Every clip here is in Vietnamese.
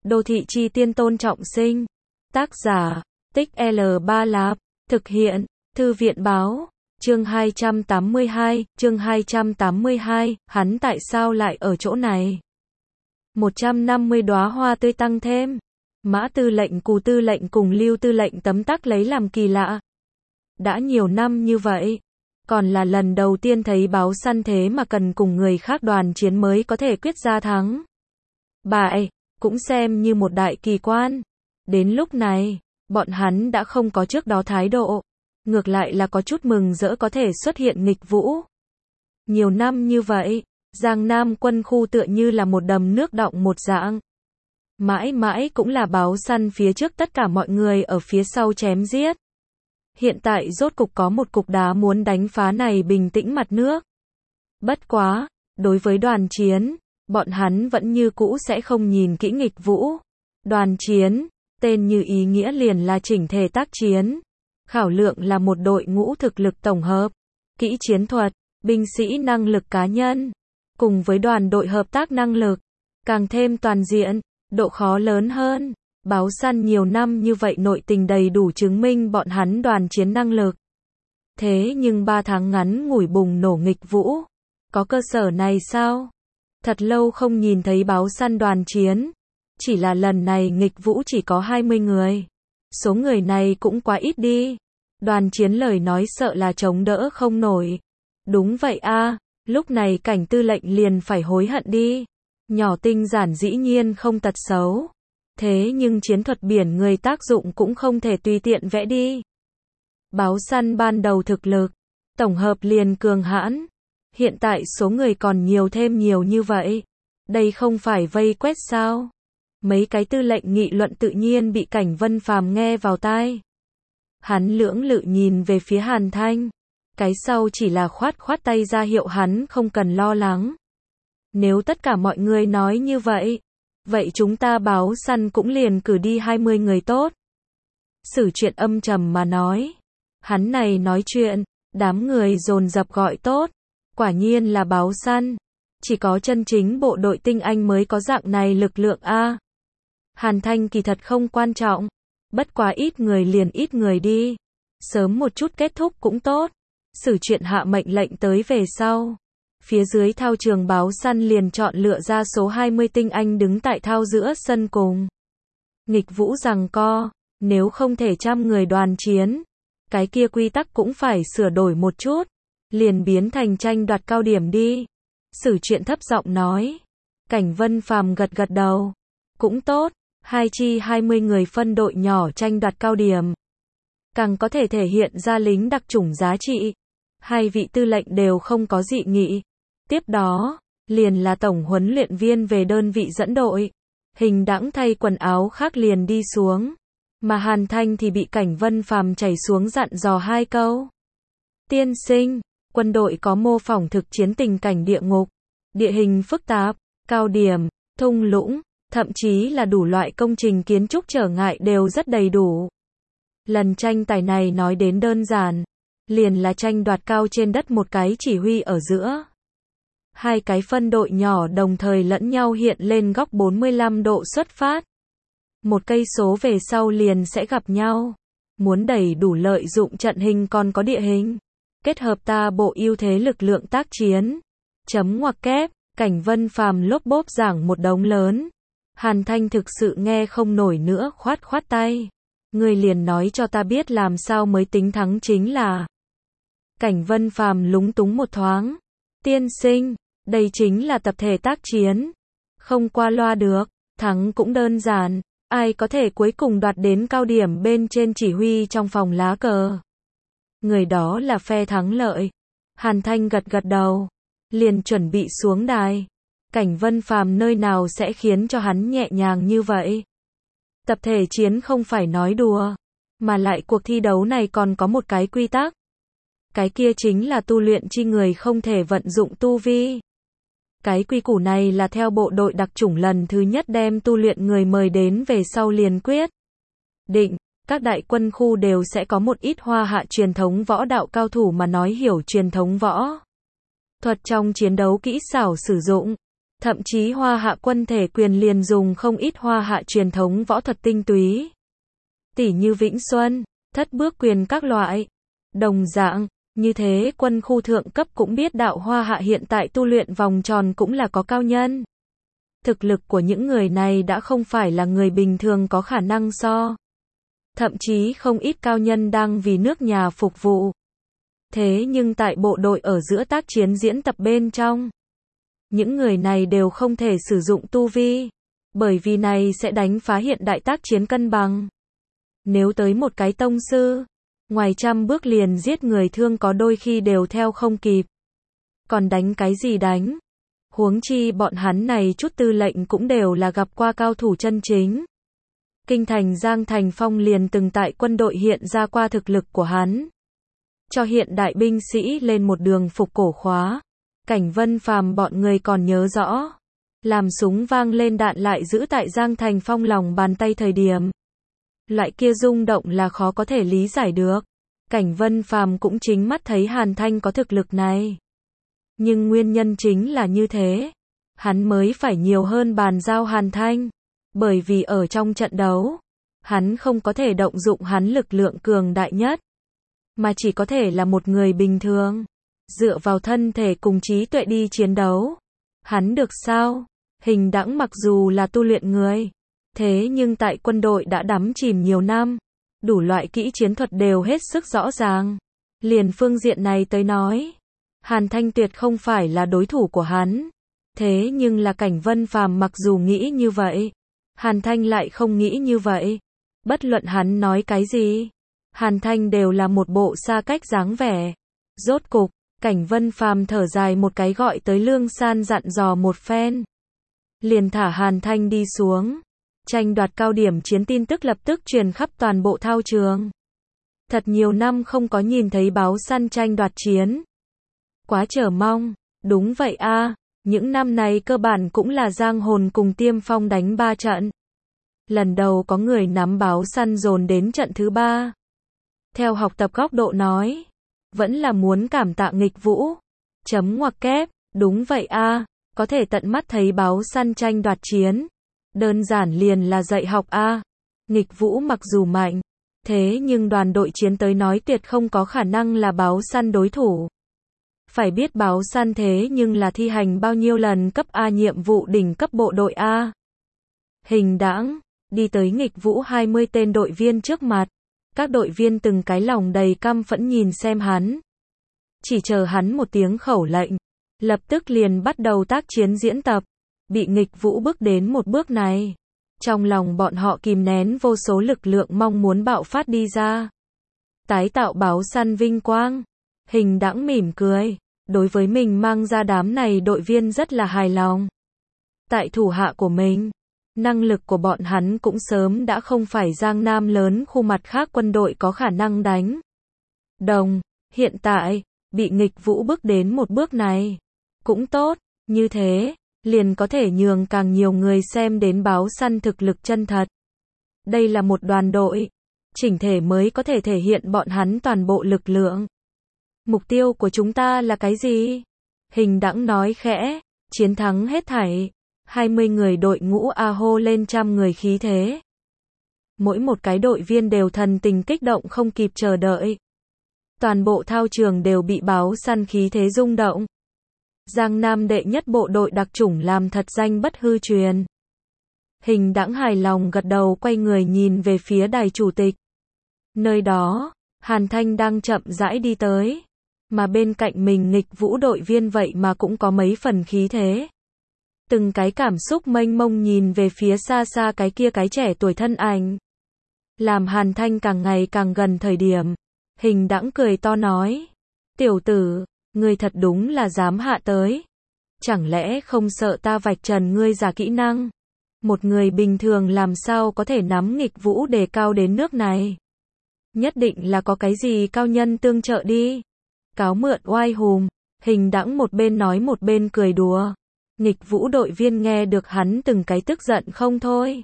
Đô thị chi tiên Tôn Trọng Sinh. Tác giả, Tích L3 Lạp. Thực hiện, Thư viện báo. Chương 282, hắn tại sao lại ở chỗ này? 150 đóa hoa tươi tăng thêm. Mã tư lệnh, Cù tư lệnh cùng Lưu tư lệnh tấm tắc lấy làm kỳ lạ. Đã nhiều năm như vậy, còn là lần đầu tiên thấy báo săn thế mà cần cùng người khác đoàn chiến mới có thể quyết ra thắng. Bại, cũng xem như một đại kỳ quan. Đến lúc này, bọn hắn đã không có trước đó thái độ, ngược lại là có chút mừng rỡ có thể xuất hiện nghịch vũ. Nhiều năm như vậy, Giang Nam quân khu tựa như là một đầm nước đọng một dạng. Mãi mãi cũng là báo săn phía trước, tất cả mọi người ở phía sau chém giết. Hiện tại rốt cục có một cục đá muốn đánh phá này bình tĩnh mặt nước. Bất quá, đối với đoàn chiến, bọn hắn vẫn như cũ sẽ không nhìn kỹ nghịch vũ. Đoàn chiến, tên như ý nghĩa liền là chỉnh thể tác chiến. Khảo lượng là một đội ngũ thực lực tổng hợp, kỹ chiến thuật, binh sĩ năng lực cá nhân, cùng với đoàn đội hợp tác năng lực, càng thêm toàn diện, độ khó lớn hơn. Báo săn nhiều năm như vậy nội tình đầy đủ chứng minh bọn hắn đoàn chiến năng lực. Thế nhưng 3 tháng ngắn ngủi bùng nổ nghịch vũ. Có cơ sở này sao? Thật lâu không nhìn thấy báo săn đoàn chiến. Chỉ là lần này nghịch vũ chỉ có 20 người. Số người này cũng quá ít đi. Đoàn chiến lời nói sợ là chống đỡ không nổi. Đúng vậy a, lúc này Cảnh tư lệnh liền phải hối hận đi. Nhỏ tinh giản dĩ nhiên không tật xấu. Thế nhưng chiến thuật biển người tác dụng cũng không thể tùy tiện vẽ đi. Báo săn ban đầu thực lực, tổng hợp liền cường hãn. Hiện tại số người còn nhiều thêm nhiều như vậy. Đây không phải vây quét sao? Mấy cái tư lệnh nghị luận tự nhiên bị Cảnh Vân Phàm nghe vào tai. Hắn lưỡng lự nhìn về phía Hàn Thanh. Cái sau chỉ là khoát khoát tay ra hiệu hắn không cần lo lắng. Nếu tất cả mọi người nói như vậy, vậy chúng ta báo săn cũng liền cử đi 20 người tốt. Sử Truyện âm trầm mà nói. Hắn này nói chuyện, đám người dồn dập gọi tốt. Quả nhiên là báo săn. Chỉ có chân chính bộ đội tinh anh mới có dạng này lực lượng a. Hàn Thanh kỳ thật không quan trọng. Bất quá ít người liền ít người đi. Sớm một chút kết thúc cũng tốt. Sử Truyện hạ mệnh lệnh tới về sau. Phía dưới thao trường báo săn liền chọn lựa ra số 20 tinh anh đứng tại thao giữa sân cùng. Nghịch vũ giằng co, nếu không thể 100 người đoàn chiến, cái kia quy tắc cũng phải sửa đổi một chút, liền biến thành tranh đoạt cao điểm đi. Sử Truyện thấp giọng nói. Cảnh Vân Phàm gật gật đầu. Cũng tốt, hai chi 20 người phân đội nhỏ tranh đoạt cao điểm. Càng có thể thể hiện ra lính đặc chủng giá trị. Hai vị tư lệnh đều không có dị nghị. Tiếp đó, liền là tổng huấn luyện viên về đơn vị dẫn đội. Hình đãng thay quần áo khác liền đi xuống. Mà Hàn Thanh thì bị Cảnh Vân Phàm chảy xuống dặn dò 2 câu. Tiên sinh, quân đội có mô phỏng thực chiến tình cảnh địa ngục, địa hình phức tạp, cao điểm, thung lũng, thậm chí là đủ loại công trình kiến trúc trở ngại đều rất đầy đủ. Lần tranh tài này nói đến đơn giản, liền là tranh đoạt cao trên đất một cái chỉ huy ở giữa. Hai cái phân đội nhỏ đồng thời lẫn nhau hiện lên góc 45 độ xuất phát. Một cây số về sau liền sẽ gặp nhau. Muốn đầy đủ lợi dụng trận hình còn có địa hình. Kết hợp ta bộ ưu thế lực lượng tác chiến. Chấm ngoặc kép, Cảnh Vân Phàm lốp bốp giảng một đống lớn. Hàn Thanh thực sự nghe không nổi nữa, khoát khoát tay. Ngươi liền nói cho ta biết làm sao mới tính thắng chính là. Cảnh Vân Phàm lúng túng một thoáng. Tiên sinh, đây chính là tập thể tác chiến. Không qua loa được, thắng cũng đơn giản. Ai có thể cuối cùng đoạt đến cao điểm bên trên chỉ huy trong phòng lá cờ. Người đó là phe thắng lợi. Hàn Thanh gật gật đầu. Liền chuẩn bị xuống đài. Cảnh Vân Phàm nơi nào sẽ khiến cho hắn nhẹ nhàng như vậy. Tập thể chiến không phải nói đùa. Mà lại cuộc thi đấu này còn có một cái quy tắc. Cái kia chính là tu luyện chi người không thể vận dụng tu vi. Cái quy củ này là theo bộ đội đặc chủng lần thứ nhất đem tu luyện người mời đến về sau liền quyết định, các đại quân khu đều sẽ có một ít hoa hạ truyền thống võ đạo cao thủ mà nói hiểu truyền thống võ thuật trong chiến đấu kỹ xảo sử dụng. Thậm chí Hoa Hạ quân thể quyền liền dùng không ít Hoa Hạ truyền thống võ thuật tinh túy. Tỉ như Vĩnh Xuân, thất bước quyền các loại. Đồng dạng, như thế quân khu thượng cấp cũng biết đạo Hoa Hạ hiện tại tu luyện vòng tròn cũng là có cao nhân. Thực lực của những người này đã không phải là người bình thường có khả năng so. Thậm chí không ít cao nhân đang vì nước nhà phục vụ. Thế nhưng tại bộ đội ở giữa tác chiến diễn tập bên trong, những người này đều không thể sử dụng tu vi, bởi vì này sẽ đánh phá hiện đại tác chiến cân bằng. Nếu tới một cái tông sư, ngoài trăm bước liền giết người thương có đôi khi đều theo không kịp. Còn đánh cái gì đánh? Huống chi bọn hắn này chút tư lệnh cũng đều là gặp qua cao thủ chân chính. Kinh thành Giang Thành Phong liền từng tại quân đội hiện ra qua thực lực của hắn. Cho hiện đại binh sĩ lên một đường phục cổ khóa. Cảnh Vân Phàm bọn người còn nhớ rõ. Làm súng vang lên đạn lại giữ tại Giang Thành Phong lòng bàn tay thời điểm. Loại kia rung động là khó có thể lý giải được. Cảnh Vân Phàm cũng chính mắt thấy Hàn Thanh có thực lực này. Nhưng nguyên nhân chính là như thế. Hắn mới phải nhiều hơn bàn giao Hàn Thanh. Bởi vì ở trong trận đấu, hắn không có thể động dụng hắn lực lượng cường đại nhất. Mà chỉ có thể là một người bình thường. Dựa vào thân thể cùng trí tuệ đi chiến đấu. Hắn được sao? Hình Đãng mặc dù là tu luyện người. Thế nhưng tại quân đội đã đắm chìm nhiều năm. Đủ loại kỹ chiến thuật đều hết sức rõ ràng. Liền phương diện này tới nói. Hàn Thanh tuyệt không phải là đối thủ của hắn. Thế nhưng là Cảnh Vân Phàm mặc dù nghĩ như vậy. Hàn Thanh lại không nghĩ như vậy. Bất luận hắn nói cái gì. Hàn Thanh đều là một bộ xa cách dáng vẻ. Rốt cục, Cảnh Vân Phàm thở dài một cái gọi tới Lương San dặn dò một phen. Liền thả Hàn Thanh đi xuống. Tranh đoạt cao điểm chiến tin tức lập tức truyền khắp toàn bộ thao trường. Thật nhiều năm không có nhìn thấy báo săn tranh đoạt chiến. Quá chờ mong. Đúng vậy a, những năm này cơ bản cũng là giang hồn cùng Tiêm Phong đánh 3 trận. Lần đầu có người nắm báo săn dồn đến trận thứ 3. Theo học tập góc độ nói, vẫn là muốn cảm tạ Nghịch Vũ. Chấm ngoặc kép, đúng vậy a, có thể tận mắt thấy báo săn tranh đoạt chiến. Đơn giản liền là dạy học a. Nghịch Vũ mặc dù mạnh, thế nhưng đoàn đội chiến tới nói tuyệt không có khả năng là báo săn đối thủ. Phải biết báo săn thế nhưng là thi hành bao nhiêu lần cấp A nhiệm vụ đỉnh cấp bộ đội A. Hình Đãng đi tới Nghịch Vũ 20 tên đội viên trước mặt. Các đội viên từng cái lòng đầy căm phẫn nhìn xem hắn. Chỉ chờ hắn một tiếng khẩu lệnh. Lập tức liền bắt đầu tác chiến diễn tập. Bị Nghịch Vũ bước đến một bước này. Trong lòng bọn họ kìm nén vô số lực lượng mong muốn bạo phát đi ra. Tái tạo báo săn vinh quang. Hình Đãng mỉm cười. Đối với mình mang ra đám này đội viên rất là hài lòng. Tại thủ hạ của mình, năng lực của bọn hắn cũng sớm đã không phải Giang Nam lớn khu mặt khác quân đội có khả năng đánh. Đồng, hiện tại, bị Nghịch Vũ bước đến một bước này. Cũng tốt, như thế, liền có thể nhường càng nhiều người xem đến báo săn thực lực chân thật. Đây là một đoàn đội, chỉnh thể mới có thể thể hiện bọn hắn toàn bộ lực lượng. Mục tiêu của chúng ta là cái gì? Hình Đãng nói khẽ, chiến thắng hết thảy. 20 người đội ngũ A hô lên trăm người khí thế. Mỗi một cái đội viên đều thần tình kích động không kịp chờ đợi. Toàn bộ thao trường đều bị báo săn khí thế rung động. Giang Nam đệ nhất bộ đội đặc chủng làm thật danh bất hư truyền. Hình Đãng hài lòng gật đầu quay người nhìn về phía đài chủ tịch. Nơi đó, Hàn Thanh đang chậm rãi đi tới. Mà bên cạnh mình Nghịch Vũ đội viên vậy mà cũng có mấy phần khí thế. Từng cái cảm xúc mênh mông nhìn về phía xa xa cái kia cái trẻ tuổi thân ảnh. Làm Hàn Thanh càng ngày càng gần thời điểm. Hình Đãng cười to nói. Tiểu tử, ngươi thật đúng là dám hạ tới. Chẳng lẽ không sợ ta vạch trần ngươi giả kỹ năng? Một người bình thường làm sao có thể nắm Nghịch Vũ đề cao đến nước này? Nhất định là có cái gì cao nhân tương trợ đi. Cáo mượn oai hùm. Hình Đãng một bên nói một bên cười đùa. Nghịch Vũ đội viên nghe được hắn từng cái tức giận không thôi.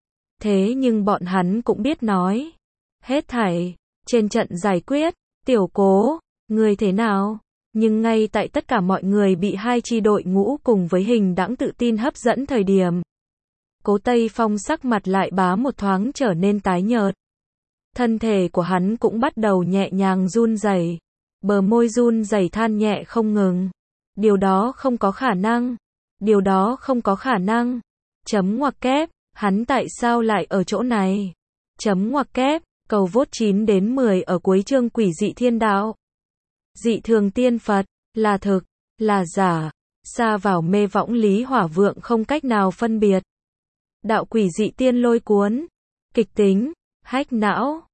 Thế nhưng bọn hắn cũng biết nói. Hết thảy, trên trận giải quyết, Tiểu Cố, ngươi thế nào? Nhưng ngay tại tất cả mọi người bị hai chi đội ngũ cùng với hình đãng tự tin hấp dẫn thời điểm, Cố Tây Phong sắc mặt lại bá một thoáng trở nên tái nhợt. Thân thể của hắn cũng bắt đầu nhẹ nhàng run rẩy, bờ môi run rẩy than nhẹ không ngừng. Điều đó không có khả năng. Điều đó không có khả năng. Chấm ngoặc kép, hắn tại sao lại ở chỗ này? Chấm ngoặc kép, cầu vote 9 đến 10 ở cuối chương Quỷ dị thiên đạo. Dị thường tiên Phật, là thực, là giả, sa vào mê võng lý hỏa vượng không cách nào phân biệt. Đạo quỷ dị tiên lôi cuốn, kịch tính, hách não.